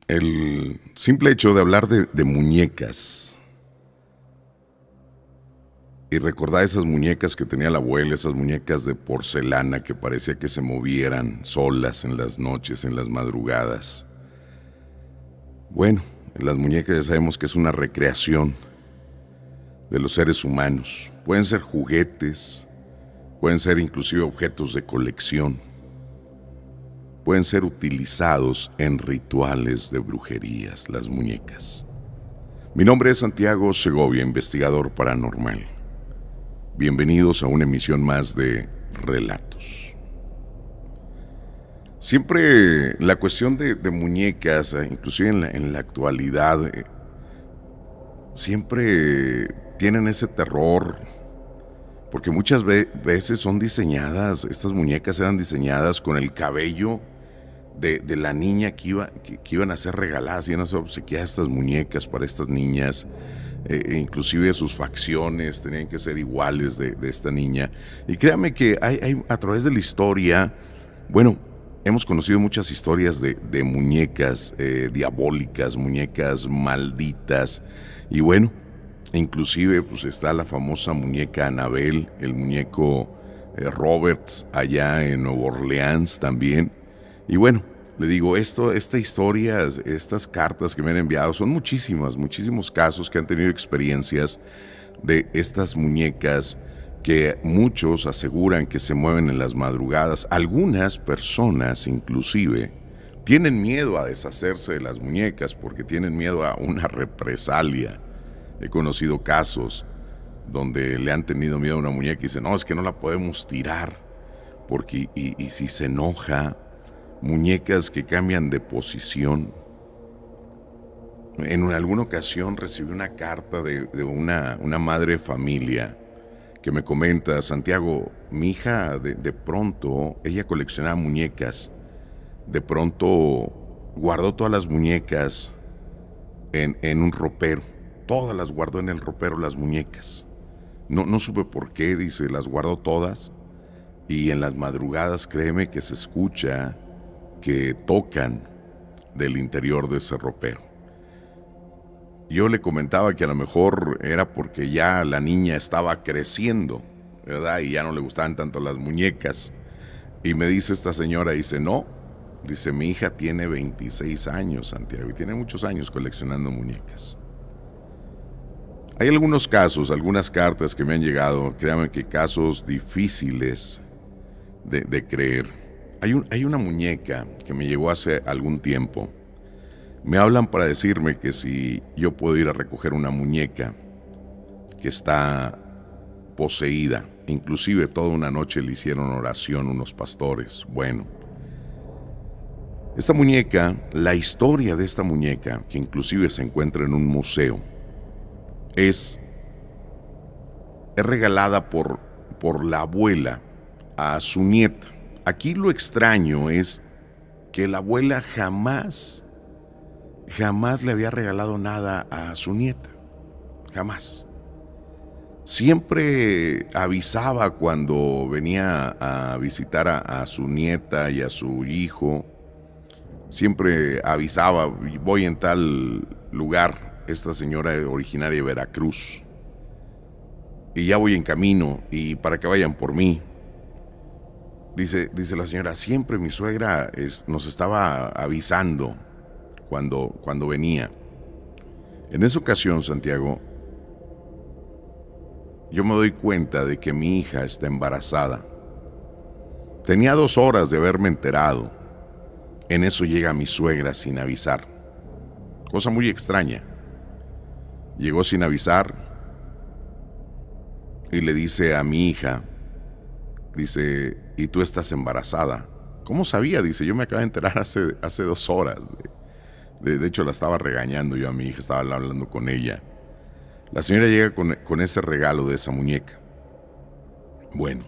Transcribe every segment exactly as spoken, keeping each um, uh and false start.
El simple hecho de hablar de, de muñecas y recordar esas muñecas que tenía la abuela, esas muñecas de porcelana que parecía que se movieran solas en las noches, en las madrugadas. Bueno, las muñecas ya sabemos que es una recreación de los seres humanos. Pueden ser juguetes, pueden ser inclusive objetos de colección, pueden ser utilizados en rituales de brujerías, las muñecas. Mi nombre es Santiago Segovia, investigador paranormal. Bienvenidos a una emisión más de Relatos. Siempre la cuestión de, de muñecas, inclusive en la, en la actualidad, eh, siempre tienen ese terror, porque muchas ve- veces son diseñadas, estas muñecas eran diseñadas con el cabello de, de la niña que, iba, que, que iban a ser regaladas, iban a ser obsequiadas estas muñecas para estas niñas. Eh, inclusive sus facciones tenían que ser iguales de, de esta niña. Y créame que hay, hay, a través de la historia, bueno, hemos conocido muchas historias de, de muñecas eh, diabólicas, muñecas malditas. Y bueno, inclusive pues está la famosa muñeca Annabelle, el muñeco eh, Roberts allá en Nueva Orleans también. Y bueno, le digo, esto, esta historia, estas cartas que me han enviado, son muchísimas, muchísimos casos que han tenido experiencias de estas muñecas que muchos aseguran que se mueven en las madrugadas. Algunas personas inclusive tienen miedo a deshacerse de las muñecas porque tienen miedo a una represalia. He conocido casos donde le han tenido miedo a una muñeca y dicen, no, es que no la podemos tirar porque y, y si se enoja. Muñecas que cambian de posición. En alguna ocasión recibí una carta de, de una, una madre de familia que me comenta, Santiago, mi hija de, de pronto, ella coleccionaba muñecas, de pronto guardó todas las muñecas en, en un ropero, todas las guardó en el ropero las muñecas. No, no supe por qué, dice, las guardó todas y en las madrugadas créeme que se escucha que tocan del interior de ese ropero. Yo le comentaba que a lo mejor era porque ya la niña estaba creciendo, ¿verdad? Y ya no le gustaban tanto las muñecas. Y me dice esta señora, dice, no, dice, mi hija tiene veintiséis años, Santiago, y tiene muchos años coleccionando muñecas. Hay algunos casos, algunas cartas que me han llegado, créanme que casos difíciles de, de creer. Hay, un, hay una muñeca que me llegó hace algún tiempo. Me hablan para decirme que si yo puedo ir a recoger una muñeca que está poseída. Inclusive toda una noche le hicieron oración unos pastores. Bueno, esta muñeca, la historia de esta muñeca, que inclusive se encuentra en un museo, es, es regalada por, por la abuela a su nieta. Aquí lo extraño es que la abuela jamás, jamás le había regalado nada a su nieta. Jamás. Siempre avisaba cuando venía a visitar a, a su nieta y a su hijo. Siempre avisaba, voy en tal lugar, esta señora es originaria de Veracruz. Y ya voy en camino y para que vayan por mí. Dice, dice la señora, siempre mi suegra es, nos estaba avisando cuando, cuando venía. En esa ocasión, Santiago, yo me doy cuenta de que mi hija está embarazada. Tenía dos horas de haberme enterado. En eso llega mi suegra sin avisar. Cosa muy extraña. Llegó sin avisar y le dice a mi hija, dice, y tú estás embarazada. ¿Cómo sabía? Dice, yo me acabo de enterar hace, hace dos horas. De, de hecho, la estaba regañando yo a mi hija, estaba hablando con ella. La señora llega con, con ese regalo de esa muñeca. Bueno,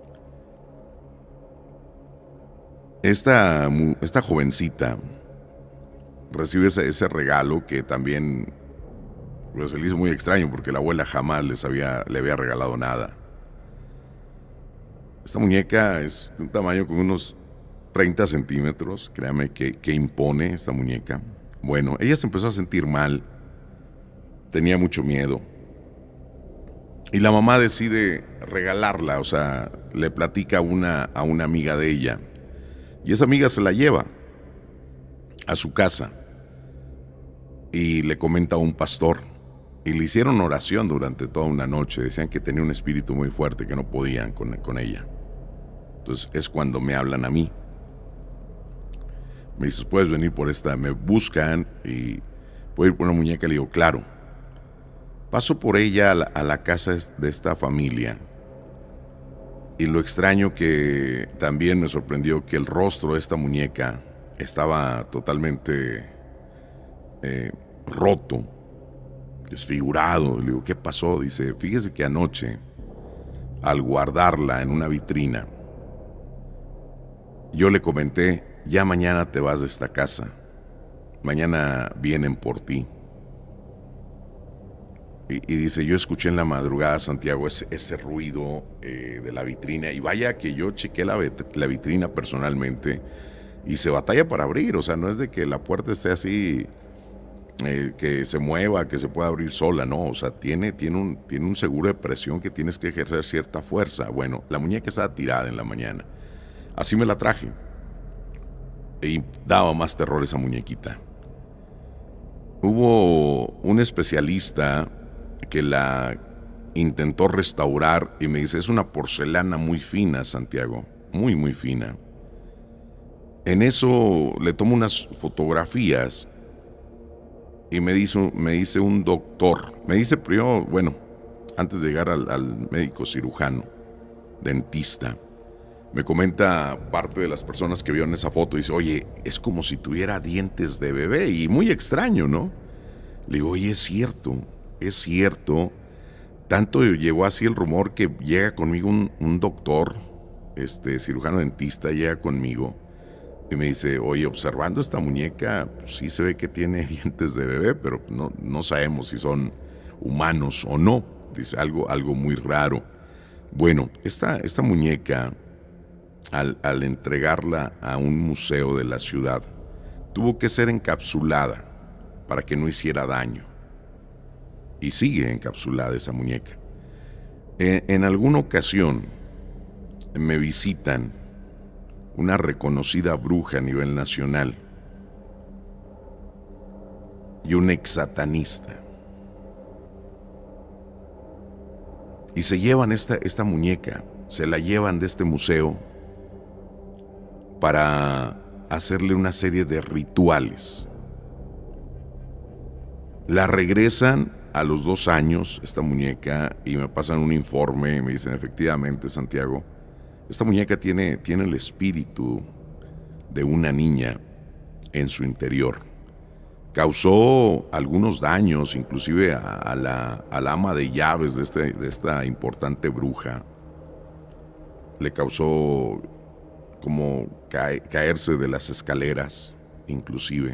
esta, esta jovencita recibe ese, ese regalo que también pues, se le hizo muy extraño porque la abuela jamás les había, le había regalado nada. Esta muñeca es de un tamaño con unos treinta centímetros, créame que, que impone esta muñeca. Bueno, ella se empezó a sentir mal, tenía mucho miedo. Y la mamá decide regalarla, o sea, le platica a una, a una amiga de ella. Y esa amiga se la lleva a su casa y le comenta a un pastor. Y le hicieron oración durante toda una noche. Decían que tenía un espíritu muy fuerte, que no podían con, con ella. Entonces es cuando me hablan a mí. Me dices, puedes venir por esta. Me buscan y puedo ir por una muñeca. Le digo, claro. Paso por ella a la, a la casa de esta familia. Y lo extraño que también me sorprendió que el rostro de esta muñeca estaba totalmente eh, roto, desfigurado. Le digo, ¿qué pasó? Dice, fíjese que anoche, al guardarla en una vitrina, yo le comenté, ya mañana te vas de esta casa. Mañana vienen por ti. Y, y dice, yo escuché en la madrugada, Santiago, ese, ese ruido eh, de la vitrina. Y vaya que yo chequé la, la vitrina personalmente y se batalla para abrir. O sea, no es de que la puerta esté así, eh, que se mueva, que se pueda abrir sola. No, o sea, tiene, tiene, un, tiene un seguro de presión que tienes que ejercer cierta fuerza. Bueno, la muñeca estaba tirada en la mañana. Así me la traje. Y daba más terror esa muñequita. Hubo un especialista que la intentó restaurar y me dice, es una porcelana muy fina, Santiago, muy muy fina. En eso le tomo unas fotografías y me dice, me dice un doctor, me dice primero, bueno, antes de llegar al, al médico cirujano, dentista, me comenta parte de las personas que vieron esa foto y dice, oye, es como si tuviera dientes de bebé y muy extraño, ¿no? Le digo, oye, es cierto, es cierto. Tanto llegó así el rumor que llega conmigo un, un doctor, este cirujano dentista, llega conmigo y me dice, oye, observando esta muñeca, pues, sí se ve que tiene dientes de bebé, pero no, no sabemos si son humanos o no. Dice, algo, algo muy raro. Bueno, esta, esta muñeca, al, al entregarla a un museo de la ciudad, tuvo que ser encapsulada para que no hiciera daño. Y sigue encapsulada esa muñeca. En, en alguna ocasión me visitan una reconocida bruja a nivel nacional y un ex satanista. Y se llevan esta, esta muñeca, se la llevan de este museo para hacerle una serie de rituales. La regresan a los dos años, esta muñeca, y me pasan un informe y me dicen, efectivamente, Santiago, esta muñeca tiene, tiene el espíritu de una niña en su interior. Causó algunos daños, inclusive a, a, la, a la ama de llaves de, este, de esta importante bruja. Le causó como cae, caerse de las escaleras, inclusive.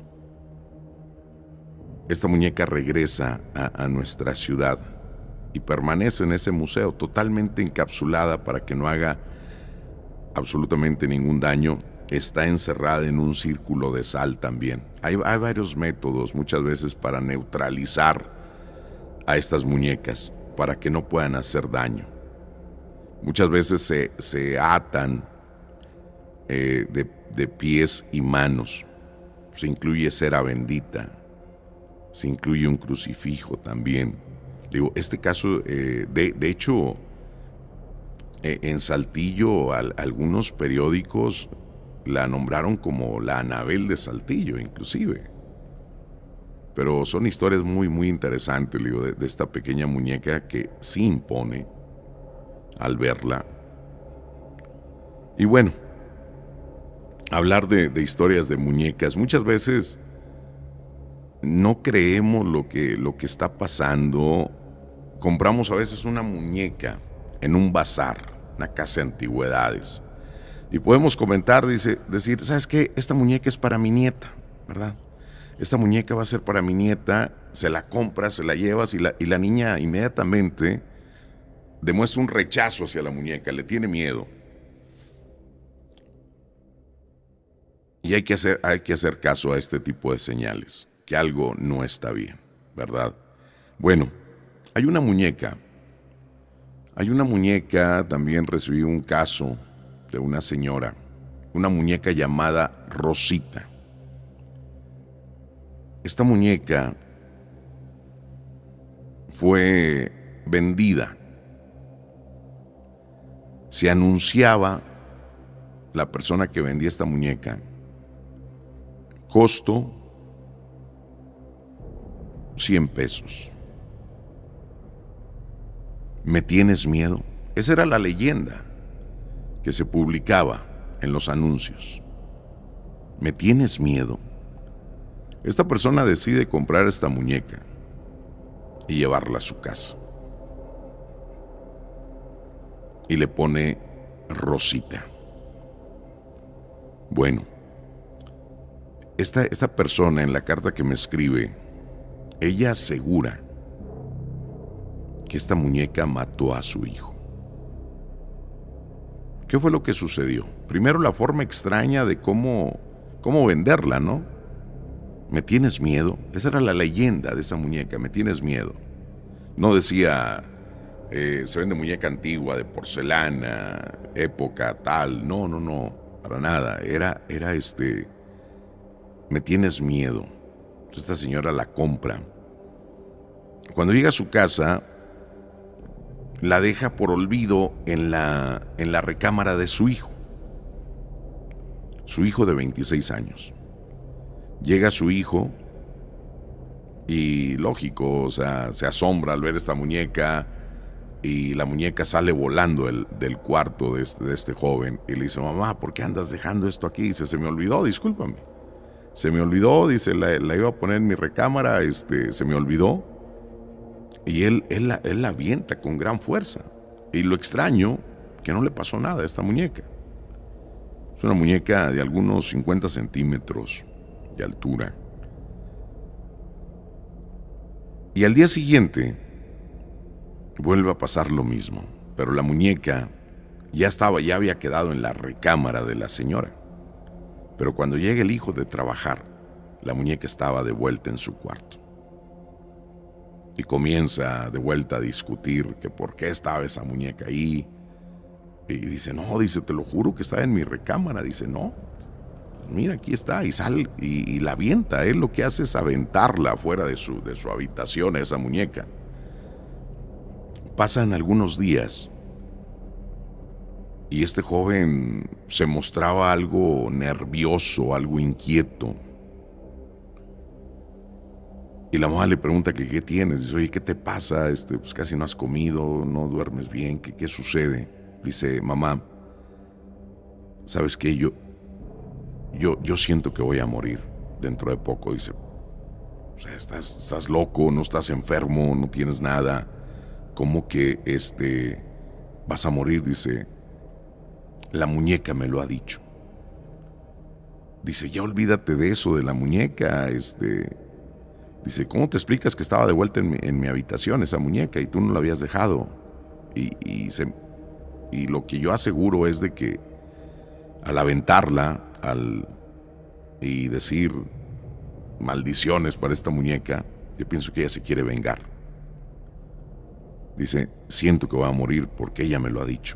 Esta muñeca regresa a, a nuestra ciudad y permanece en ese museo totalmente encapsulada para que no haga absolutamente ningún daño. Está encerrada en un círculo de sal también. Hay, hay varios métodos muchas veces para neutralizar a estas muñecas, para que no puedan hacer daño. Muchas veces se, se atan eh, de, de pies y manos. Se incluye cera bendita. Se incluye un crucifijo también. Digo, este caso, eh, de, de hecho, eh, en Saltillo, al, algunos periódicos la nombraron como la Anabel de Saltillo, inclusive. Pero son historias muy, muy interesantes, digo, de, de esta pequeña muñeca que sí impone al verla. Y bueno, hablar de, de historias de muñecas, muchas veces no creemos lo que, lo que está pasando. Compramos a veces una muñeca en un bazar, una casa de antigüedades, y podemos comentar, dice, decir, ¿sabes qué? Esta muñeca es para mi nieta, ¿verdad? Esta muñeca va a ser para mi nieta, se la compras, se la llevas y la, y la niña inmediatamente demuestra un rechazo hacia la muñeca, le tiene miedo. Y hay que hacer, hay que hacer caso a este tipo de señales, que algo no está bien, ¿verdad? Bueno, hay una muñeca. Hay una muñeca, también recibí un caso de una señora, una muñeca llamada Rosita. Esta muñeca fue vendida. Se anunciaba la persona que vendía esta muñeca, costo cien pesos. ¿Me tienes miedo? Esa era la leyenda que se publicaba en los anuncios. ¿Me tienes miedo? Esta persona decide comprar esta muñeca y llevarla a su casa. Y le pone Rosita. Bueno, esta, esta persona en la carta que me escribe, ella asegura que esta muñeca mató a su hijo. ¿Qué fue lo que sucedió? Primero, la forma extraña de cómo, cómo venderla, ¿no? ¿Me tienes miedo? Esa era la leyenda de esa muñeca, ¿me tienes miedo? No decía, eh, se vende muñeca antigua, de porcelana, época tal. No, no, no, para nada. Era, era este, ¿me tienes miedo? Entonces esta señora la compra. Cuando llega a su casa, la deja por olvido en la, en la recámara de su hijo. Su hijo de veintiséis años. Llega su hijo y lógico, o sea, se asombra al ver esta muñeca y la muñeca sale volando el, del cuarto de este, de este joven y le dice, mamá, ¿por qué andas dejando esto aquí? Dice, se me olvidó, discúlpame. Se me olvidó, dice, la, la iba a poner en mi recámara, este, se me olvidó. Y él, él, la, él la avienta con gran fuerza. Y lo extraño, que no le pasó nada a esta muñeca. Es una muñeca de algunos cincuenta centímetros de altura. Y al día siguiente vuelve a pasar lo mismo, pero la muñeca ya estaba, ya había quedado en la recámara de la señora. Pero cuando llega el hijo de trabajar, la muñeca estaba de vuelta en su cuarto. Y comienza de vuelta a discutir que por qué estaba esa muñeca ahí. Y dice, no, dice, te lo juro que estaba en mi recámara. Dice, no, mira, aquí está. Y sale y, y la avienta. Él lo que hace es aventarla fuera de su, de su habitación a esa muñeca. Pasan algunos días y este joven se mostraba algo nervioso, algo inquieto. Y la mamá le pregunta que qué tienes. Dice, oye, ¿qué te pasa? Este, pues casi no has comido, no duermes bien, ¿qué, qué sucede? Dice, mamá, ¿sabes qué? Yo, yo, yo siento que voy a morir dentro de poco. Dice, o sea, estás, estás loco, no estás enfermo, no tienes nada. ¿Cómo que este, vas a morir? Dice, la muñeca me lo ha dicho. Dice, ya olvídate de eso, de la muñeca, este... Dice, ¿cómo te explicas que estaba de vuelta en mi, en mi habitación esa muñeca y tú no la habías dejado? Y, y, se, y lo que yo aseguro es de que al aventarla al, y decir maldiciones para esta muñeca, yo pienso que ella se quiere vengar. Dice, siento que va a morir porque ella me lo ha dicho.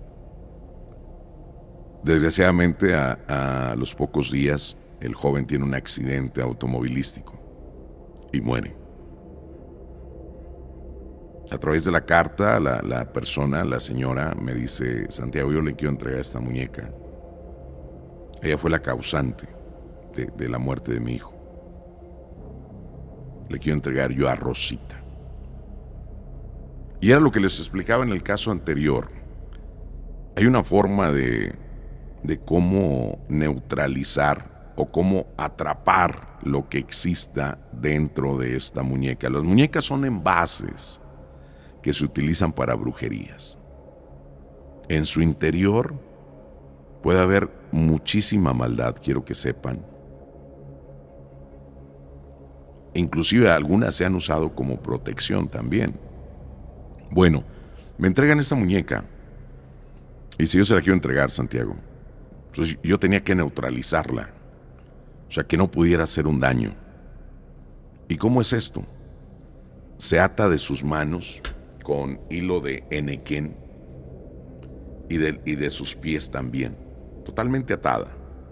Desgraciadamente, a, a los pocos días, el joven tiene un accidente automovilístico y muere. A través de la carta, la, la persona, la señora, me dice, Santiago, yo le quiero entregar esta muñeca. Ella fue la causante de, de la muerte de mi hijo. Le quiero entregar yo a Rosita. Y era lo que les explicaba en el caso anterior. Hay una forma de, de cómo neutralizar o cómo atrapar lo que exista dentro de esta muñeca. Las muñecas son envases que se utilizan para brujerías. En su interior puede haber muchísima maldad, quiero que sepan. Inclusive algunas se han usado como protección también. Bueno, me entregan esta muñeca y si yo se la quiero entregar, Santiago, entonces yo tenía que neutralizarla. O sea, que no pudiera hacer un daño. ¿Y cómo es esto? Se ata de sus manos con hilo de enequén y de, y de sus pies también, totalmente atada.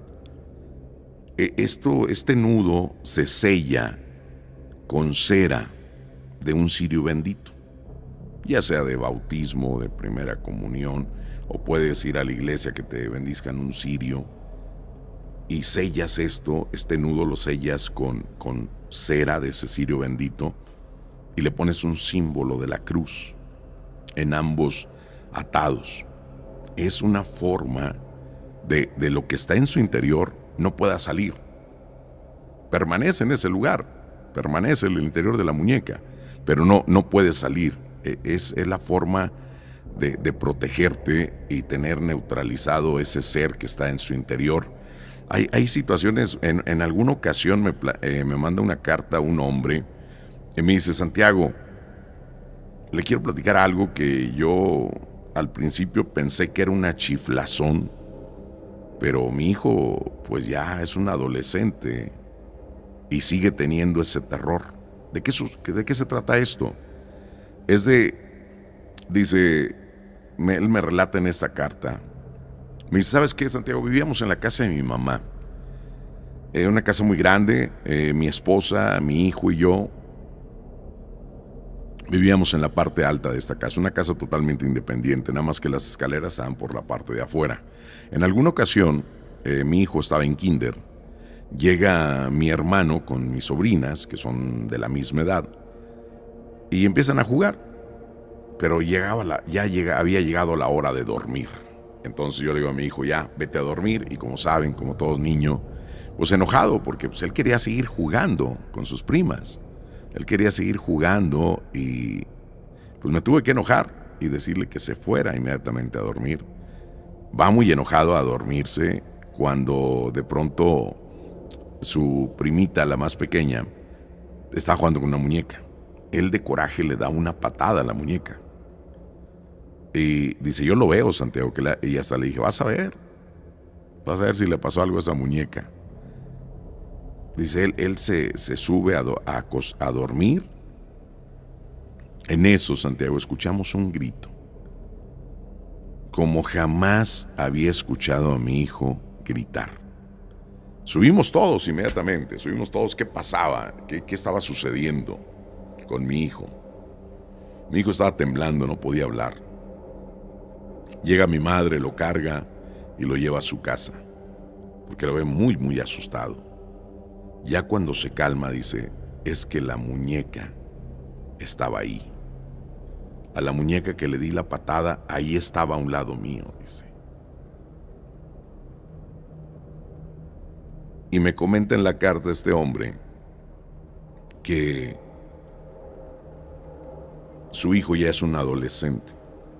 Esto, este nudo se sella con cera de un cirio bendito, ya sea de bautismo, de primera comunión, o puedes ir a la iglesia que te bendizcan un cirio y sellas esto, este nudo lo sellas con, con cera de ese cirio bendito y le pones un símbolo de la cruz en ambos atados. Es una forma de, de lo que está en su interior no pueda salir. Permanece en ese lugar, permanece en el interior de la muñeca, pero no, no puede salir. Es, es la forma de, de protegerte y tener neutralizado ese ser que está en su interior. Hay, hay situaciones, en, en alguna ocasión me, eh, me manda una carta un hombre y me dice: Santiago, le quiero platicar algo que yo al principio pensé que era una chiflazón, pero mi hijo pues ya es un adolescente y sigue teniendo ese terror. ¿De qué, de qué se trata esto? Es de, dice, me, él me relata en esta carta, me dice: ¿sabes qué, Santiago? Vivíamos en la casa de mi mamá, eh, una casa muy grande, eh, mi esposa, mi hijo y yo vivíamos en la parte alta de esta casa, una casa totalmente independiente, nada más que las escaleras estaban por la parte de afuera. En alguna ocasión, eh, mi hijo estaba en kinder, llega mi hermano con mis sobrinas, que son de la misma edad, y empiezan a jugar, pero llegaba la, ya llega, había llegado la hora de dormir. Entonces yo le digo a mi hijo: ya, vete a dormir, y como saben, como todo niño, pues enojado, porque pues, él quería seguir jugando con sus primas. Él quería seguir jugando y pues me tuve que enojar y decirle que se fuera inmediatamente a dormir. Va muy enojado a dormirse cuando de pronto su primita, la más pequeña, está jugando con una muñeca. Él de coraje le da una patada a la muñeca. Y dice: yo lo veo, Santiago. Que la... Y hasta le dije: vas a ver, vas a ver si le pasó algo a esa muñeca. Dice él, él se, se sube a, do, a, a dormir. En eso, Santiago, escuchamos un grito. Como jamás había escuchado a mi hijo gritar. Subimos todos inmediatamente, subimos todos. ¿Qué pasaba? ¿Qué, qué estaba sucediendo con mi hijo? Mi hijo estaba temblando, no podía hablar. Llega mi madre, lo carga y lo lleva a su casa, porque lo ve muy, muy asustado. Ya cuando se calma, dice: es que la muñeca estaba ahí. A la muñeca que le di la patada, ahí estaba a un lado mío, dice. Y me comenta en la carta este hombre que su hijo ya es un adolescente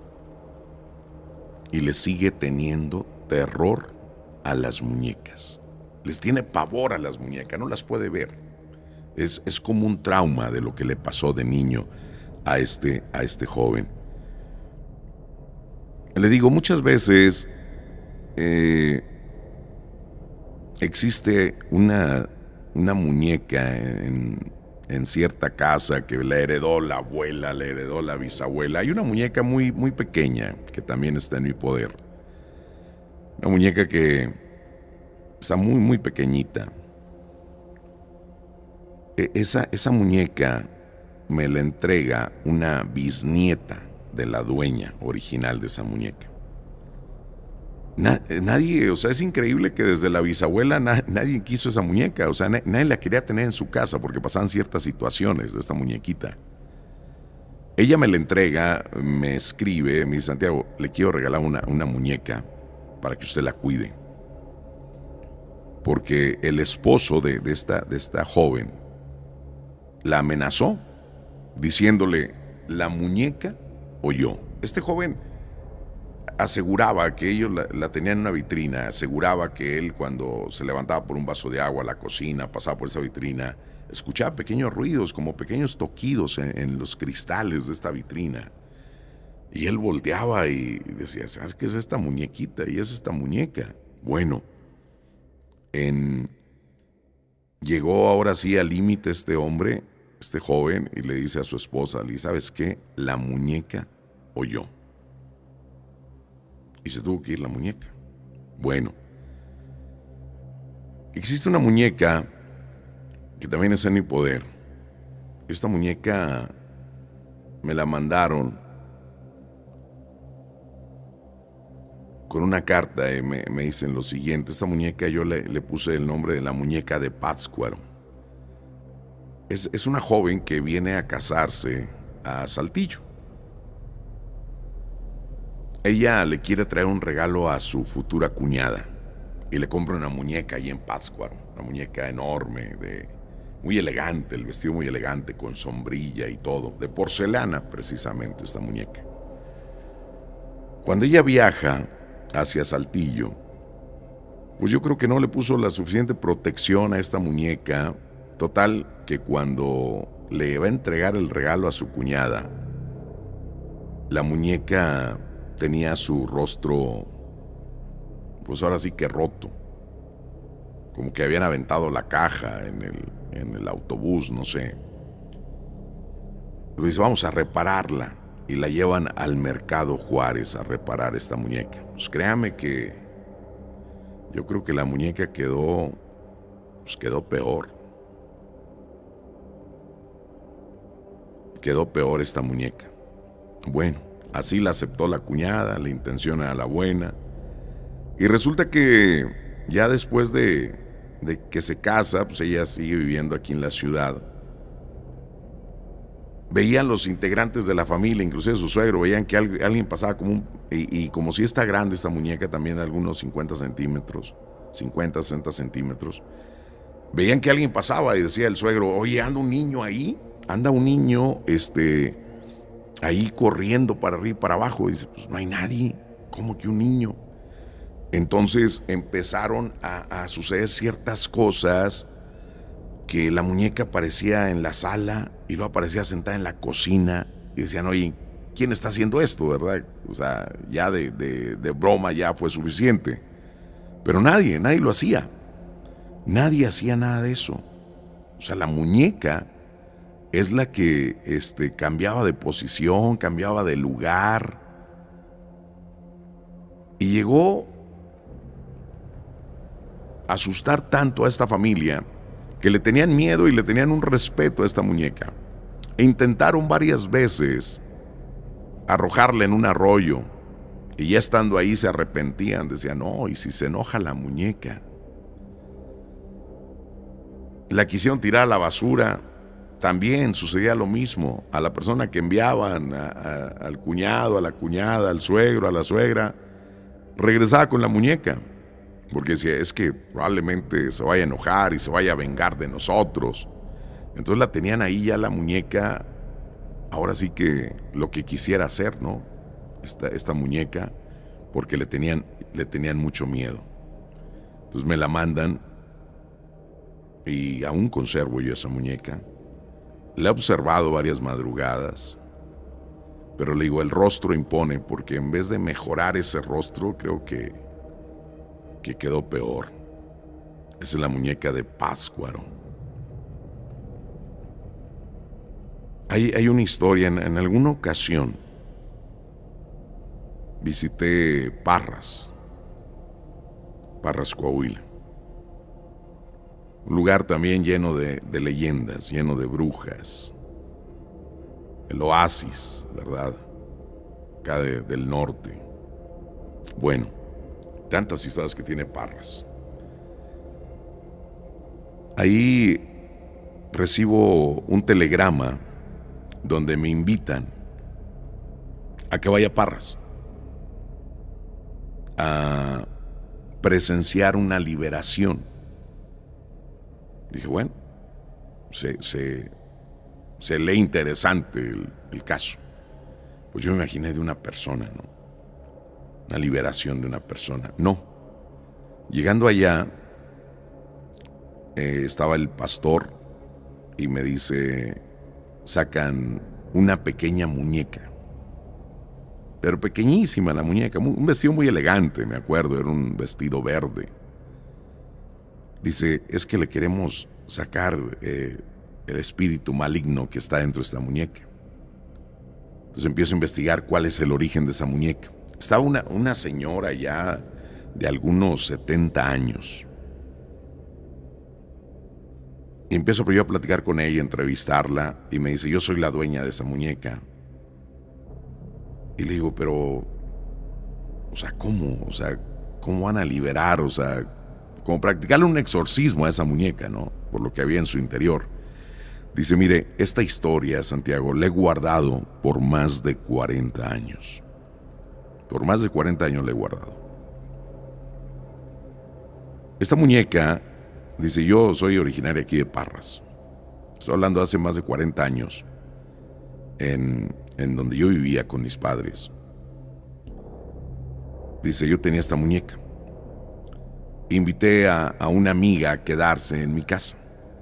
y le sigue teniendo terror a las muñecas. Les tiene pavor a las muñecas, no las puede ver. Es, es como un trauma de lo que le pasó de niño a este, a este joven. Le digo, muchas veces eh, existe una, una muñeca en, en cierta casa que la heredó la abuela, la heredó la bisabuela. Hay una muñeca muy, muy pequeña que también está en mi poder. Una muñeca que está muy, muy pequeñita. Esa, esa muñeca me la entrega una bisnieta de la dueña original de esa muñeca. Na, nadie, o sea, es increíble que desde la bisabuela na, nadie quiso esa muñeca. O sea, na, nadie la quería tener en su casa porque pasaban ciertas situaciones de esta muñequita. Ella me la entrega, me escribe, me dice: Santiago, le quiero regalar una, una muñeca para que usted la cuide. Porque el esposo de, de, esta, de esta joven la amenazó diciéndole: la muñeca o yo. Este joven aseguraba que ellos la, la tenían en una vitrina, aseguraba que él, cuando se levantaba por un vaso de agua a la cocina, pasaba por esa vitrina, escuchaba pequeños ruidos, como pequeños toquidos en, en los cristales de esta vitrina. Y él volteaba y decía: ¿sabes qué es esta muñequita? Y es esta muñeca. Bueno, En, Llegó ahora sí al límite este hombre, este joven, y le dice a su esposa, le dice, ¿sabes qué? ¿La muñeca o yo? Y se tuvo que ir la muñeca. Bueno, existe una muñeca que también es en mi poder. Esta muñeca me la mandaron con una carta y me, me dicen lo siguiente. Esta muñeca yo le, le puse el nombre de la muñeca de Pátzcuaro. Es, es una joven que viene a casarse a Saltillo. Ella le quiere traer un regalo a su futura cuñada y le compra una muñeca ahí en Pátzcuaro, una muñeca enorme, de, muy elegante, el vestido muy elegante, con sombrilla y todo, de porcelana precisamente esta muñeca. Cuando ella viaja hacia Saltillo, pues yo creo que no le puso la suficiente protección a esta muñeca. Total, que cuando le va a entregar el regalo a su cuñada, la muñeca tenía su rostro, pues ahora sí que roto, como que habían aventado la caja en el, en el autobús, no sé. Pero dice, vamos a repararla, y la llevan al Mercado Juárez a reparar esta muñeca. Pues créame que yo creo que la muñeca quedó, pues quedó peor. Quedó peor esta muñeca. Bueno, así la aceptó la cuñada, la intención era la buena. Y resulta que ya después de, de que se casa, pues ella sigue viviendo aquí en la ciudad. Veían los integrantes de la familia, inclusive su suegro, veían que alguien pasaba como un... Y, y como si está grande esta muñeca, también de algunos cincuenta centímetros, cincuenta, sesenta centímetros. Veían que alguien pasaba y decía el suegro, oye, anda un niño ahí, anda un niño, este, ahí corriendo para arriba y para abajo. Y dice, pues no hay nadie, ¿cómo que un niño? Entonces empezaron a, a suceder ciertas cosas, que la muñeca aparecía en la sala y luego aparecía sentada en la cocina y decían, oye, ¿quién está haciendo esto, verdad? O sea, ya de, de, de broma ya fue suficiente. Pero nadie, nadie lo hacía. Nadie hacía nada de eso. O sea, la muñeca es la que este, cambiaba de posición, cambiaba de lugar. Y llegó a asustar tanto a esta familia que le tenían miedo y le tenían un respeto a esta muñeca. E intentaron varias veces arrojarla en un arroyo. Y ya estando ahí se arrepentían. Decían, no, ¿y si se enoja la muñeca? La quisieron tirar a la basura. También sucedía lo mismo. A la persona que enviaban, a, a, al cuñado, a la cuñada, al suegro, a la suegra, regresaba con la muñeca. Porque decía, es que probablemente se vaya a enojar y se vaya a vengar de nosotros. Entonces la tenían ahí ya la muñeca, ahora sí que lo que quisiera hacer, ¿no? Esta, esta muñeca, porque le tenían, le tenían mucho miedo. Entonces me la mandan y aún conservo yo esa muñeca. La he observado varias madrugadas, pero le digo, el rostro impone, porque en vez de mejorar ese rostro, creo que que quedó peor. Esa es la muñeca de Pátzcuaro. Hay, hay una historia, en, en alguna ocasión visité Parras, Parras, Coahuila. Un lugar también lleno de, de leyendas, lleno de brujas. El oasis, ¿verdad? Acá de, del norte. Bueno, tantas historias que tiene Parras. Ahí recibo un telegrama donde me invitan a que vaya a Parras a presenciar una liberación. Dije, bueno, se, se, se lee interesante el, el caso. Pues yo me imaginé de una persona, ¿no? Una liberación de una persona. No. Llegando allá, eh, estaba el pastor y me dice, sacan una pequeña muñeca, pero pequeñísima la muñeca, un vestido muy elegante, me acuerdo, era un vestido verde. Dice, es que le queremos sacar eh, el espíritu maligno que está dentro de esta muñeca. Entonces empiezo a investigar cuál es el origen de esa muñeca. Estaba una, una señora ya de algunos setenta años. Y empiezo yo a platicar con ella, a entrevistarla, y me dice, yo soy la dueña de esa muñeca. Y le digo, pero, o sea, ¿cómo? O sea, ¿cómo van a liberar? O sea, como practicarle un exorcismo a esa muñeca, ¿no? Por lo que había en su interior. Dice, mire, esta historia, Santiago, la he guardado por más de cuarenta años. Por más de cuarenta años la he guardado. Esta muñeca, dice, yo soy originaria aquí de Parras. Estoy hablando de hace más de cuarenta años, en, en donde yo vivía con mis padres. Dice, yo tenía esta muñeca. Invité a, a una amiga a quedarse en mi casa.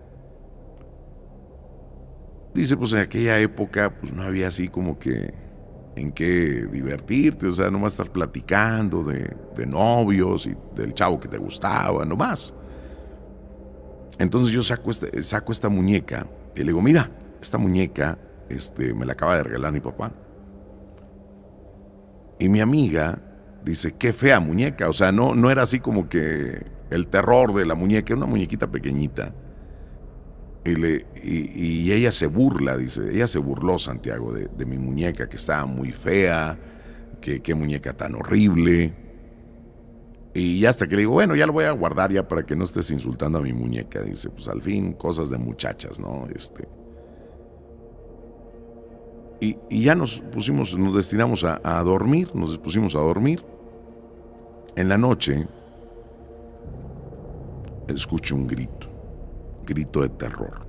Dice, pues en aquella época pues no había así como que en qué divertirte, o sea, nomás estar platicando de, de novios y del chavo que te gustaba, nomás. Entonces yo saco, este, saco esta muñeca y le digo, mira, esta muñeca este, me la acaba de regalar mi papá. Y mi amiga dice, qué fea muñeca, o sea, no, no era así como que el terror de la muñeca, era una muñequita pequeñita. Y, le, y, y ella se burla, dice, ella se burló, Santiago, de, de mi muñeca, que estaba muy fea, que qué muñeca tan horrible. Y ya hasta que le digo, bueno, ya lo voy a guardar ya para que no estés insultando a mi muñeca. Dice, pues al fin, cosas de muchachas, ¿no? Este. Y, y ya nos pusimos, nos destinamos a, a dormir, nos dispusimos a dormir. En la noche, escucho un grito. Grito de terror.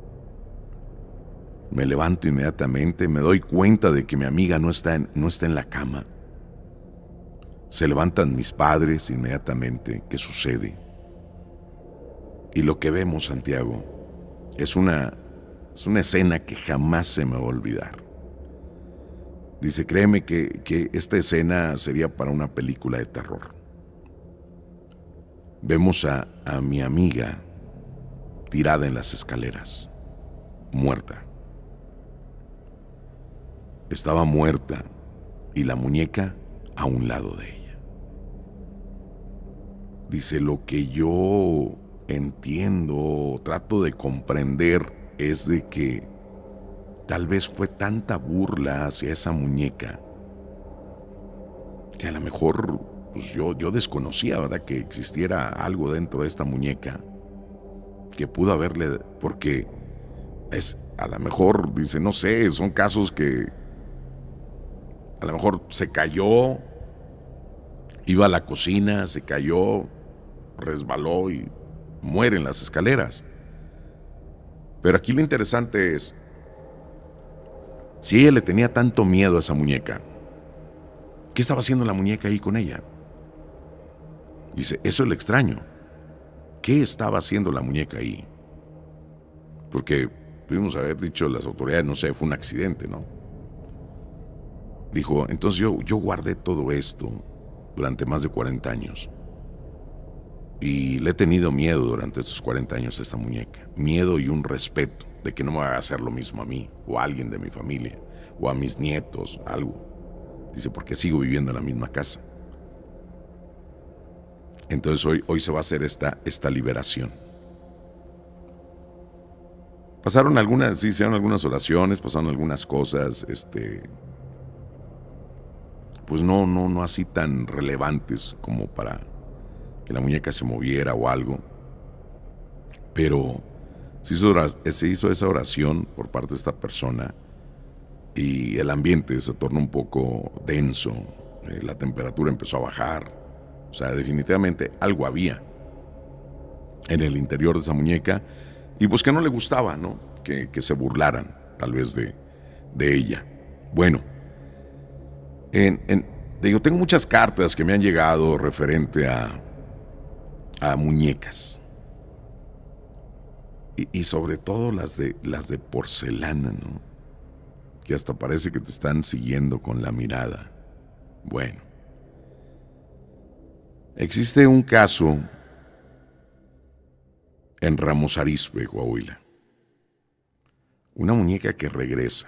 Me levanto inmediatamente, me doy cuenta de que mi amiga no está en, no está en la cama. Se levantan mis padres inmediatamente. ¿Qué sucede? Y lo que vemos, Santiago, es una, es una escena que jamás se me va a olvidar. Dice, créeme que, que esta escena sería para una película de terror. Vemos a, a mi amiga tirada en las escaleras, muerta. Estaba muerta y la muñeca a un lado de ella. Dice, lo que yo entiendo, trato de comprender, es de que tal vez fue tanta burla hacia esa muñeca que a lo mejor pues yo, yo desconocía, ¿verdad?, que existiera algo dentro de esta muñeca que pudo haberle, porque es, a lo mejor, dice, no sé, son casos que a lo mejor se cayó, iba a la cocina, se cayó, resbaló y muere en las escaleras. Pero aquí lo interesante es, si ella le tenía tanto miedo a esa muñeca, ¿qué estaba haciendo la muñeca ahí con ella? Dice, eso es lo extraño. ¿Qué estaba haciendo la muñeca ahí? Porque pudimos haber dicho las autoridades, no sé, fue un accidente, ¿no? Dijo, entonces yo, yo guardé todo esto durante más de cuarenta años. Y le he tenido miedo durante estos cuarenta años a esta muñeca. Miedo y un respeto de que no me vaya a hacer lo mismo a mí, o a alguien de mi familia, o a mis nietos, algo. Dice, porque sigo viviendo en la misma casa. Entonces hoy, hoy se va a hacer esta, esta liberación. Pasaron algunas, sí, hicieron algunas oraciones, pasaron algunas cosas, este, pues no, no, no así tan relevantes como para que la muñeca se moviera o algo. Pero se hizo, se hizo esa oración por parte de esta persona y el ambiente se tornó un poco denso, eh, la temperatura empezó a bajar. O sea, definitivamente algo había en el interior de esa muñeca y pues que no le gustaba, ¿no? Que, que se burlaran tal vez de, de ella. Bueno, en, en, digo, tengo muchas cartas que me han llegado referente a, a muñecas y, y sobre todo las de, las de porcelana, ¿no? Que hasta parece que te están siguiendo con la mirada. Bueno. Existe un caso en Ramos Arizpe, Coahuila. Una muñeca que regresa.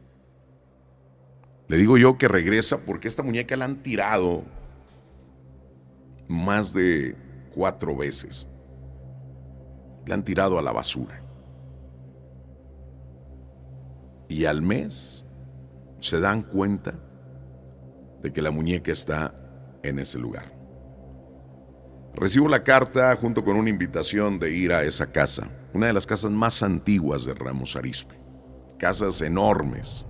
Le digo yo que regresa porque esta muñeca la han tirado más de cuatro veces. La han tirado a la basura. Y al mes se dan cuenta de que la muñeca está en ese lugar. Recibo la carta junto con una invitación de ir a esa casa, una de las casas más antiguas de Ramos Arizpe. Casas enormes.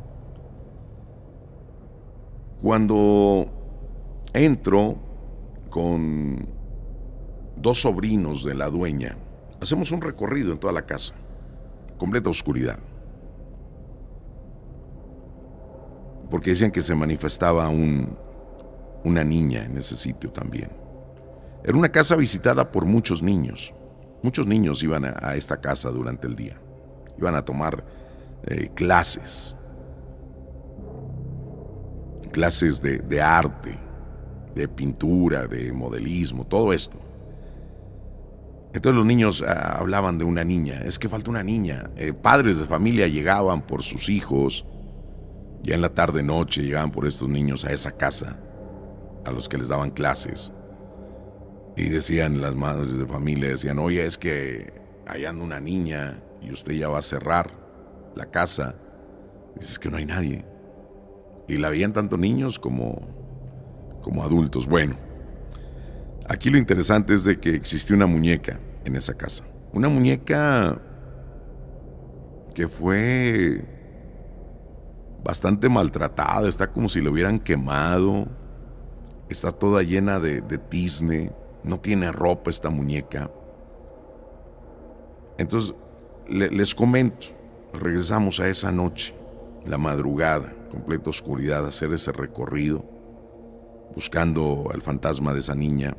Cuando entro con dos sobrinos de la dueña, hacemos un recorrido en toda la casa, completa oscuridad. Porque decían que se manifestaba un, una niña en ese sitio también. Era una casa visitada por muchos niños. Muchos niños iban a, a esta casa durante el día. Iban a tomar eh, clases. Clases de, de arte, de pintura, de modelismo, todo esto. Entonces los niños ah, hablaban de una niña. Es que falta una niña. Eh, padres de familia llegaban por sus hijos. Ya en la tarde noche llegaban por estos niños a esa casa, a los que les daban clases. Y decían las madres de familia, decían, oye, es que ahí anda una niña y usted ya va a cerrar la casa. Dices que no hay nadie. Y la veían tanto niños como, como adultos. Bueno, aquí lo interesante es de que existió una muñeca en esa casa. Una muñeca que fue bastante maltratada, está como si la hubieran quemado, está toda llena de, de tizne, no tiene ropa esta muñeca. Entonces, le, les comento, regresamos a esa noche, la madrugada, completa oscuridad, a hacer ese recorrido, buscando al fantasma de esa niña.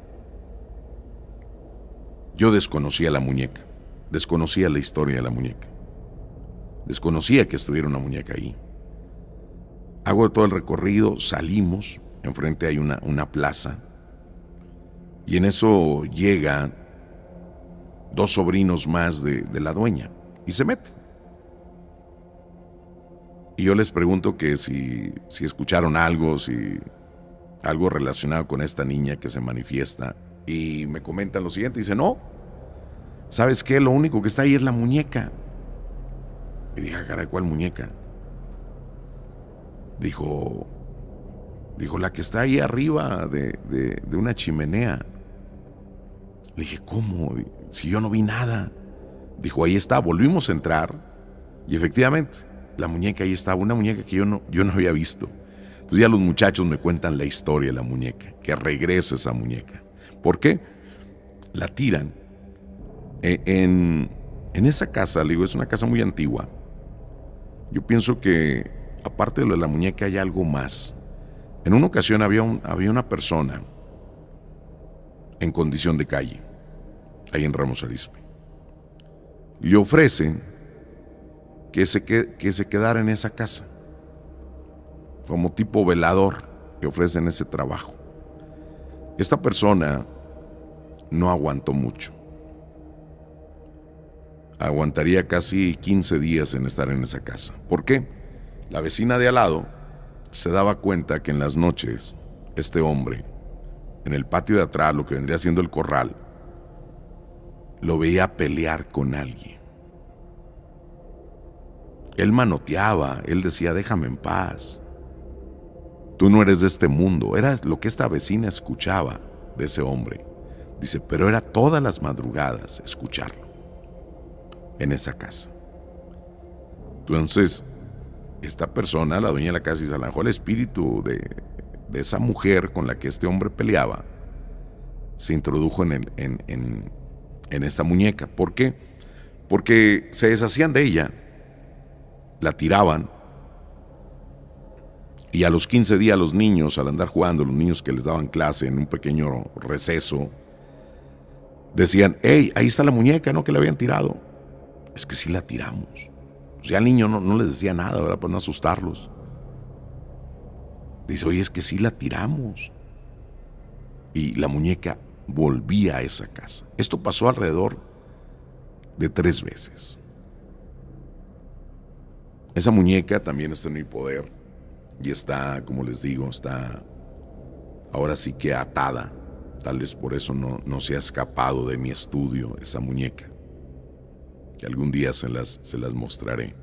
Yo desconocía la muñeca, desconocía la historia de la muñeca, desconocía que estuviera una muñeca ahí. Hago todo el recorrido, salimos, enfrente hay una, una plaza, y en eso llegan dos sobrinos más de, de la dueña, y se meten. Y yo les pregunto que si, si escucharon algo, si algo relacionado con esta niña que se manifiesta, y me comentan lo siguiente, dicen, no, ¿sabes qué? Lo único que está ahí es la muñeca. Y dije, caray, ¿cuál muñeca? Dijo, dijo, la que está ahí arriba de, de, de una chimenea. Le dije, ¿cómo? Si yo no vi nada. Dijo, ahí está. Volvimos a entrar y efectivamente, la muñeca ahí estaba, una muñeca que yo no, yo no había visto. Entonces ya los muchachos me cuentan la historia de la muñeca, que regresa esa muñeca. ¿Por qué? La tiran. En, en esa casa, le digo, es una casa muy antigua. Yo pienso que aparte de lo de la muñeca hay algo más. En una ocasión había, un, había una persona en condición de calle, ahí en Ramos Arizpe. Le ofrecen que se, que, que se quedara en esa casa. Como tipo velador, le ofrecen ese trabajo. Esta persona no aguantó mucho. Aguantaría casi quince días en estar en esa casa. ¿Por qué? La vecina de al lado se daba cuenta que en las noches este hombre, en el patio de atrás, lo que vendría siendo el corral, lo veía pelear con alguien. Él manoteaba, él decía, déjame en paz. Tú no eres de este mundo. Era lo que esta vecina escuchaba de ese hombre. Dice, pero era todas las madrugadas escucharlo en esa casa. Entonces, esta persona, la dueña de la casa, dice, a lo mejor el espíritu de, de esa mujer con la que este hombre peleaba se introdujo en, el, en, en, en esta muñeca. ¿Por qué? Porque se deshacían de ella, la tiraban, y a los quince días los niños, al andar jugando, los niños que les daban clase en un pequeño receso, decían, hey, ahí está la muñeca, ¿no? Que la habían tirado. Es que sí la tiramos. O sea, al niño no, no les decía nada, ¿verdad? Para no asustarlos. Dice, oye, es que sí la tiramos. Y la muñeca volvía a esa casa. Esto pasó alrededor de tres veces. Esa muñeca también está en mi poder y está, como les digo, está ahora sí que atada. Tal vez por eso no, no se ha escapado de mi estudio esa muñeca, que algún día se las, se las mostraré.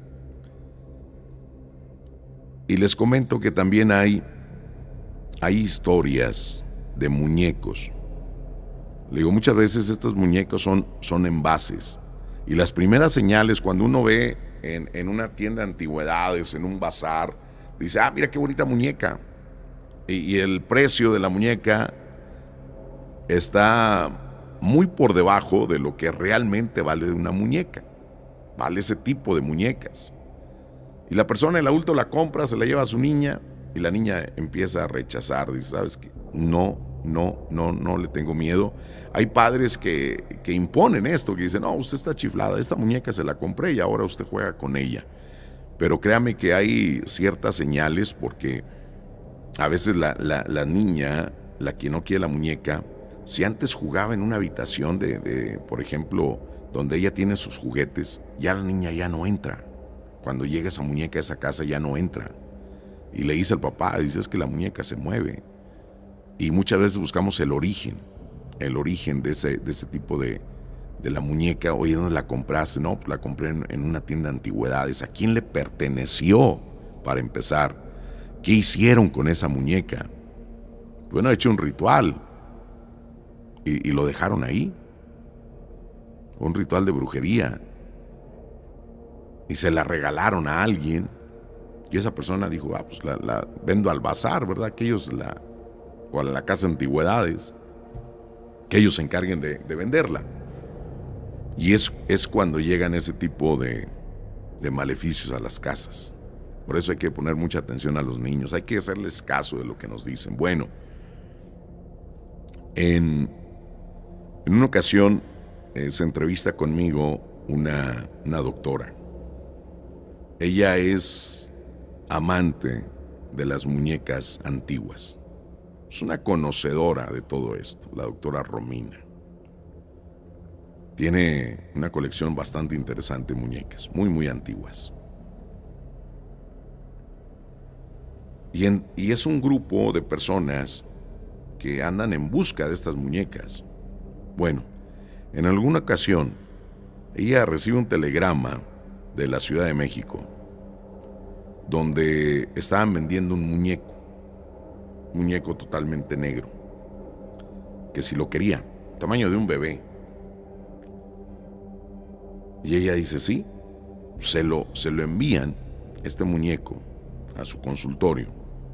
Y les comento que también hay, hay historias de muñecos. Le digo, muchas veces estos muñecos son, son envases. Y las primeras señales, cuando uno ve en, en una tienda de antigüedades, en un bazar, dice, ah, mira qué bonita muñeca. Y, y el precio de la muñeca está muy por debajo de lo que realmente vale una muñeca. Vale ese tipo de muñecas. Y la persona, el adulto, la compra, se la lleva a su niña y la niña empieza a rechazar. Dice, ¿sabes qué? No, no, no, no le tengo miedo. Hay padres que, que imponen esto, que dicen, no, usted está chiflada, esta muñeca se la compré y ahora usted juega con ella. Pero créame que hay ciertas señales, porque a veces la, la, la niña, la que no quiere la muñeca, si antes jugaba en una habitación de, de, por ejemplo, donde ella tiene sus juguetes, ya la niña ya no entra. Cuando llega esa muñeca a esa casa ya no entra. Y le dice al papá, dice, es que la muñeca se mueve. Y muchas veces buscamos el origen, el origen de ese, de ese tipo de, de la muñeca. Oye, ¿dónde la compraste? No, pues la compré en, en una tienda de antigüedades. ¿A quién le perteneció, para empezar? ¿Qué hicieron con esa muñeca? Bueno, he hecho un ritual y, y lo dejaron ahí. Un ritual de brujería. Y se la regalaron a alguien. Y esa persona dijo, ah, pues la, la vendo al bazar, ¿verdad? Que ellos la... o a la casa de antigüedades, que ellos se encarguen de, de venderla. Y es, es cuando llegan ese tipo de, de maleficios a las casas. Por eso hay que poner mucha atención a los niños, hay que hacerles caso de lo que nos dicen. Bueno, en, en una ocasión eh, se entrevista conmigo una, una doctora. Ella es amante de las muñecas antiguas. Es una conocedora de todo esto, la doctora Romina. Tiene una colección bastante interesante de muñecas, muy, muy antiguas. Y, en, y es un grupo de personas que andan en busca de estas muñecas. Bueno, en alguna ocasión, ella recibe un telegrama de la Ciudad de México, donde estaban vendiendo un muñeco. Muñeco totalmente negro, que si lo quería, tamaño de un bebé. Y ella dice, sí, se lo, se lo envían, este muñeco, a su consultorio.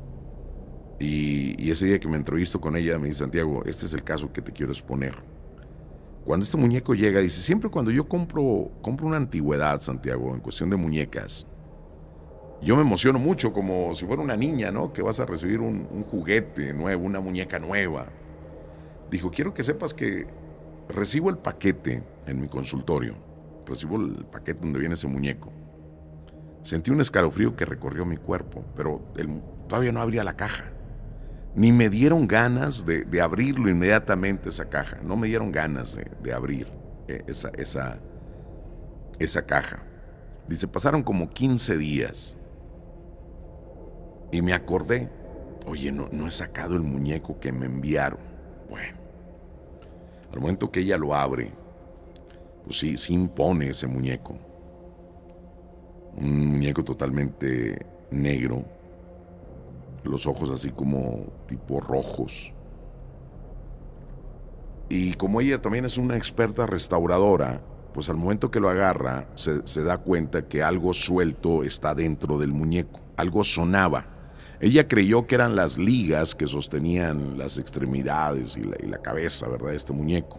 Y, y ese día que me entrevisto con ella, me dice, Santiago, este es el caso que te quiero exponer. Cuando este muñeco llega, dice, siempre cuando yo compro, compro una antigüedad, Santiago, en cuestión de muñecas, yo me emociono mucho, como si fuera una niña, ¿no? Que vas a recibir un, un juguete nuevo, una muñeca nueva. Dijo, quiero que sepas que recibo el paquete en mi consultorio. Recibo el paquete donde viene ese muñeco. Sentí un escalofrío que recorrió mi cuerpo, pero el, todavía no abría la caja. Ni me dieron ganas de, de abrirlo inmediatamente, esa caja. No me dieron ganas de, de abrir eh, esa, esa, esa caja. Dice, pasaron como quince días. Y me acordé, oye, no, no he sacado el muñeco que me enviaron. Bueno, al momento que ella lo abre, pues sí, sí impone ese muñeco. Un muñeco totalmente negro, los ojos así como tipo rojos. Y como ella también es una experta restauradora, pues al momento que lo agarra, se, se da cuenta que algo suelto está dentro del muñeco, algo sonaba. Ella creyó que eran las ligas que sostenían las extremidades y la, y la cabeza, ¿verdad?, de este muñeco.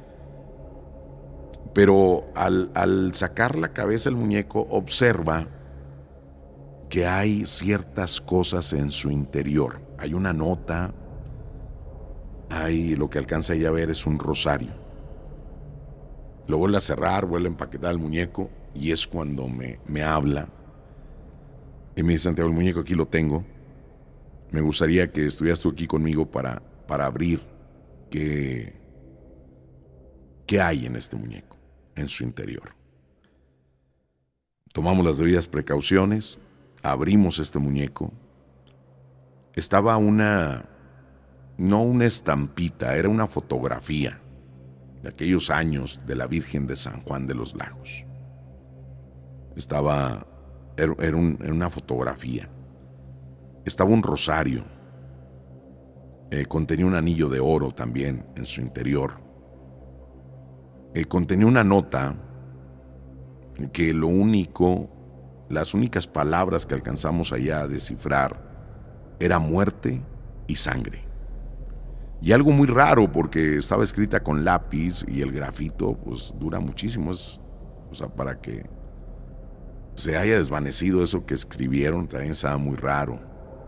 Pero al, al sacar la cabeza del muñeco, observa que hay ciertas cosas en su interior. Hay una nota, hay lo que alcanza ella a ver es un rosario. Lo vuelve a cerrar, vuelve a empaquetar el muñeco y es cuando me, me habla. Y me dice, Santiago, el muñeco aquí lo tengo. Me gustaría que estuvieras tú aquí conmigo para, para abrir qué, qué hay en este muñeco. en su interior. Tomamos las debidas precauciones, abrimos este muñeco. Estaba una, no una estampita, era una fotografía de aquellos años de la Virgen de San Juan de los Lagos. Estaba, era, era, un, era una fotografía. Estaba un rosario. Eh, contenía un anillo de oro también en su interior. Eh, contenía una nota que lo único, las únicas palabras que alcanzamos allá a descifrar era muerte y sangre. Y algo muy raro porque estaba escrita con lápiz y el grafito pues dura muchísimo. Es, o sea, para que se haya desvanecido eso que escribieron también estaba muy raro.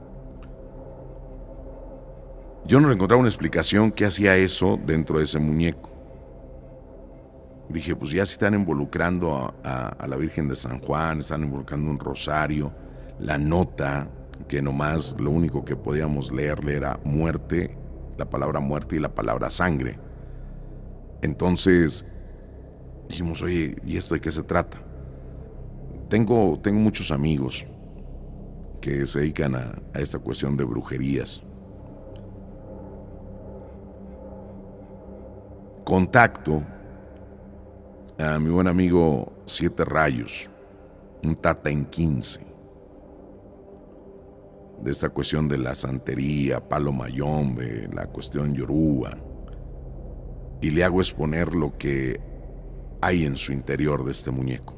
Yo no le encontraba una explicación qué hacía eso dentro de ese muñeco. Dije, pues ya se están involucrando a, a, a la Virgen de San Juan, están involucrando un rosario, la nota, que nomás lo único que podíamos leerle era muerte, la palabra muerte y la palabra sangre. Entonces dijimos, oye, ¿y esto de qué se trata? Tengo, tengo muchos amigos que se dedican a, a esta cuestión de brujerías. Contacto a mi buen amigo Siete Rayos, un tata en quince, de esta cuestión de la santería, palo mayombe, la cuestión yoruba, y le hago exponer lo que hay en su interior de este muñeco.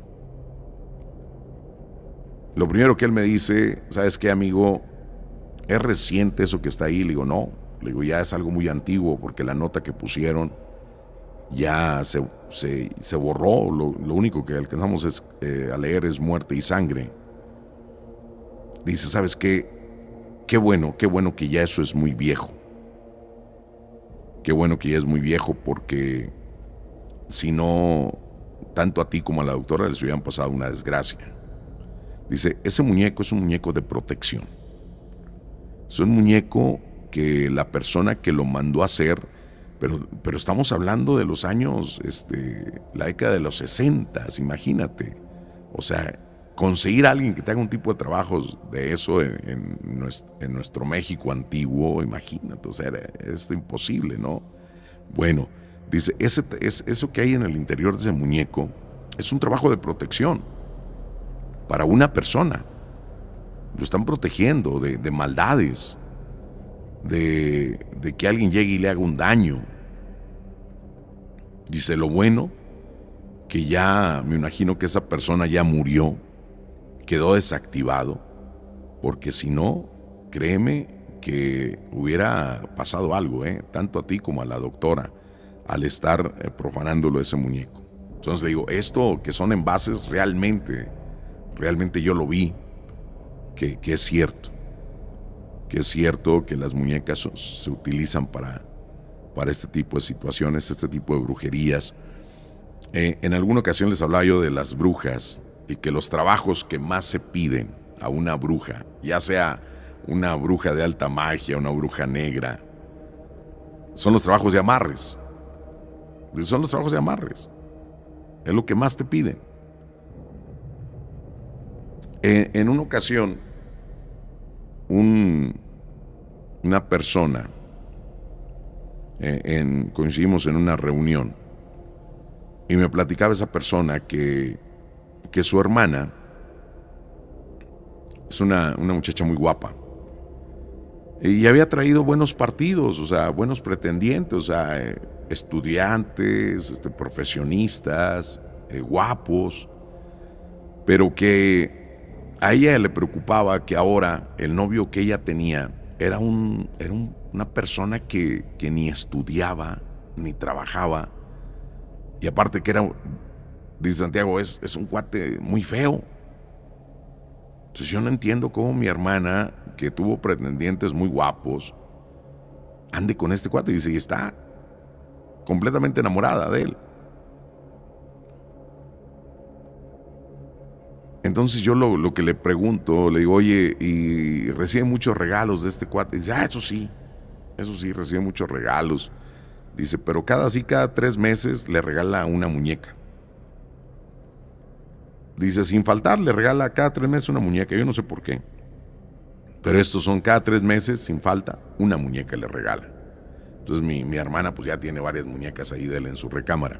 Lo primero que él me dice, ¿sabes qué, amigo? ¿Es reciente eso que está ahí? Le digo, no, le digo, ya es algo muy antiguo porque la nota que pusieron ya se, se, se borró, lo, lo único que alcanzamos es, eh, a leer es muerte y sangre. Dice, ¿sabes qué? Qué bueno, qué bueno que ya eso es muy viejo. Qué bueno que ya es muy viejo porque si no, tanto a ti como a la doctora les hubieran pasado una desgracia. Dice, ese muñeco es un muñeco de protección. Es un muñeco que la persona que lo mandó a hacer, Pero, pero estamos hablando de los años, este, la década de los sesentas, imagínate. O sea, conseguir a alguien que te haga un tipo de trabajos de eso en, en, nuestro, en nuestro México antiguo, imagínate, o sea, era, es imposible, ¿no? Bueno, dice, ese, es, eso que hay en el interior de ese muñeco es un trabajo de protección para una persona. Lo están protegiendo de, de maldades, de, de que alguien llegue y le haga un daño. Dice, lo bueno, que ya, me imagino que esa persona ya murió, quedó desactivado, porque si no, créeme que hubiera pasado algo, ¿eh? Tanto a ti como a la doctora, al estar eh, profanándolo ese muñeco. Entonces le digo, esto que son envases, realmente, realmente yo lo vi, que, que es cierto, que es cierto que las muñecas se utilizan para... para este tipo de situaciones, este tipo de brujerías. Eh, en alguna ocasión les hablaba yo de las brujas y que los trabajos que más se piden a una bruja, ya sea una bruja de alta magia, una bruja negra, son los trabajos de amarres. Son los trabajos de amarres. Es lo que más te piden. Eh, en una ocasión, un, una persona, En, coincidimos en una reunión y me platicaba esa persona que, que su hermana es una, una muchacha muy guapa y había traído buenos partidos, o sea, buenos pretendientes, o sea, eh, estudiantes, este, profesionistas, eh, guapos, pero que a ella le preocupaba que ahora el novio que ella tenía era un, era un una persona que, que ni estudiaba, ni trabajaba, y aparte que era, dice Santiago, es, es un cuate muy feo. Entonces yo no entiendo cómo mi hermana, que tuvo pretendientes muy guapos, ande con este cuate. Y dice, y está completamente enamorada de él. Entonces yo lo, lo que le pregunto, le digo, oye, ¿y recibe muchos regalos de este cuate? Y dice, ah, eso sí. Eso sí, recibe muchos regalos. Dice, pero cada así, cada tres meses le regala una muñeca. Dice, sin faltar, le regala cada tres meses una muñeca. Yo no sé por qué. Pero estos son cada tres meses, sin falta, una muñeca le regala. Entonces mi, mi hermana pues ya tiene varias muñecas ahí de él en su recámara.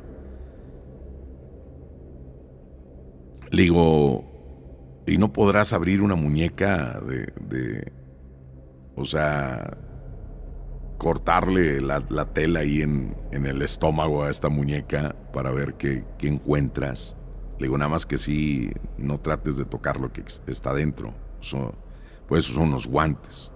Le digo, ¿y no podrás abrir una muñeca de, de o sea, cortarle la, la tela ahí en, en el estómago a esta muñeca para ver qué, qué encuentras? Le digo, nada más que sí, no trates de tocar lo que está dentro. Eso, pues esos son unos guantes.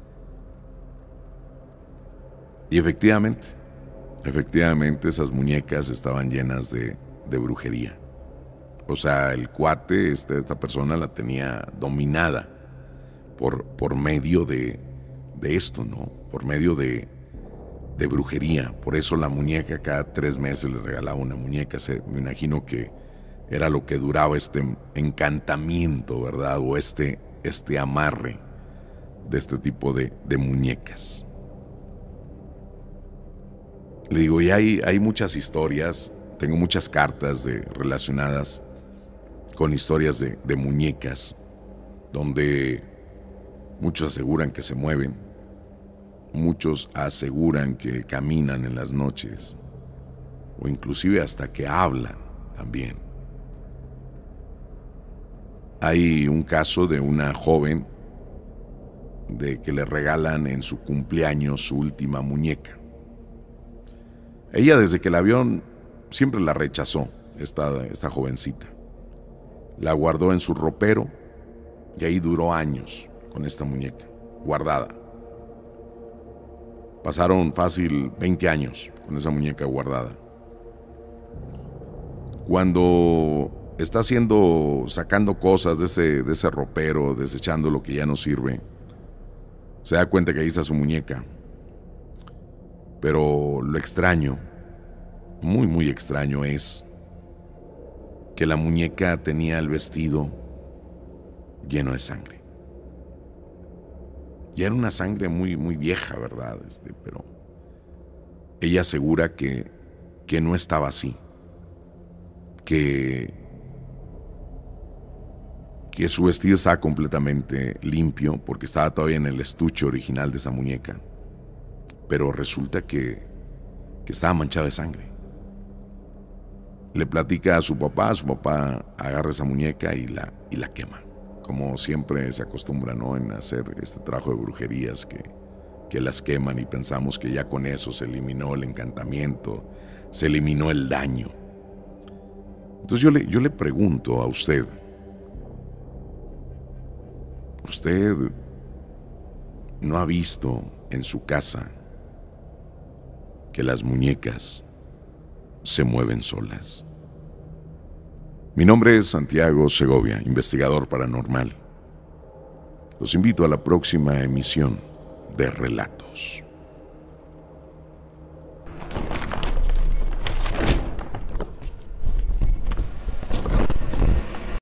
Y efectivamente, efectivamente esas muñecas estaban llenas de, de brujería. O sea, el cuate, este, esta persona la tenía dominada por, por medio de, de esto, ¿no? Por medio de, de brujería. Por eso la muñeca cada tres meses les regalaba una muñeca. Se, me imagino que era lo que duraba este encantamiento, ¿verdad? O este, este amarre de este tipo de, de muñecas. Le digo, y hay, hay muchas historias, tengo muchas cartas de, relacionadas con historias de, de muñecas, donde muchos aseguran que se mueven, muchos aseguran que caminan en las noches, o inclusive hasta que hablan también. Hay un caso de una joven de que le regalan en su cumpleaños su última muñeca. Ella desde que la vio siempre la rechazó, esta, esta jovencita. La guardó en su ropero y ahí duró años con esta muñeca, guardada. Pasaron fácil veinte años con esa muñeca guardada. Cuando está haciendo, sacando cosas de ese, de ese ropero, desechando lo que ya no sirve, se da cuenta que ahí está su muñeca. Pero lo extraño, muy muy extraño es que la muñeca tenía el vestido lleno de sangre. Y era una sangre muy muy vieja, ¿verdad? Este, pero ella asegura que, que no estaba así, que, que su vestido estaba completamente limpio porque estaba todavía en el estuche original de esa muñeca. Pero resulta que, que estaba manchado de sangre. Le platica a su papá, su papá agarra esa muñeca y la, y la quema. Como siempre se acostumbra, ¿no?, en hacer este trabajo de brujerías, que, que las queman y pensamos que ya con eso se eliminó el encantamiento, se eliminó el daño. Entonces yo le, yo le pregunto a usted, ¿usted no ha visto en su casa que las muñecas se mueven solas? Mi nombre es Santiago Segovia, investigador paranormal. Los invito a la próxima emisión de Relatos.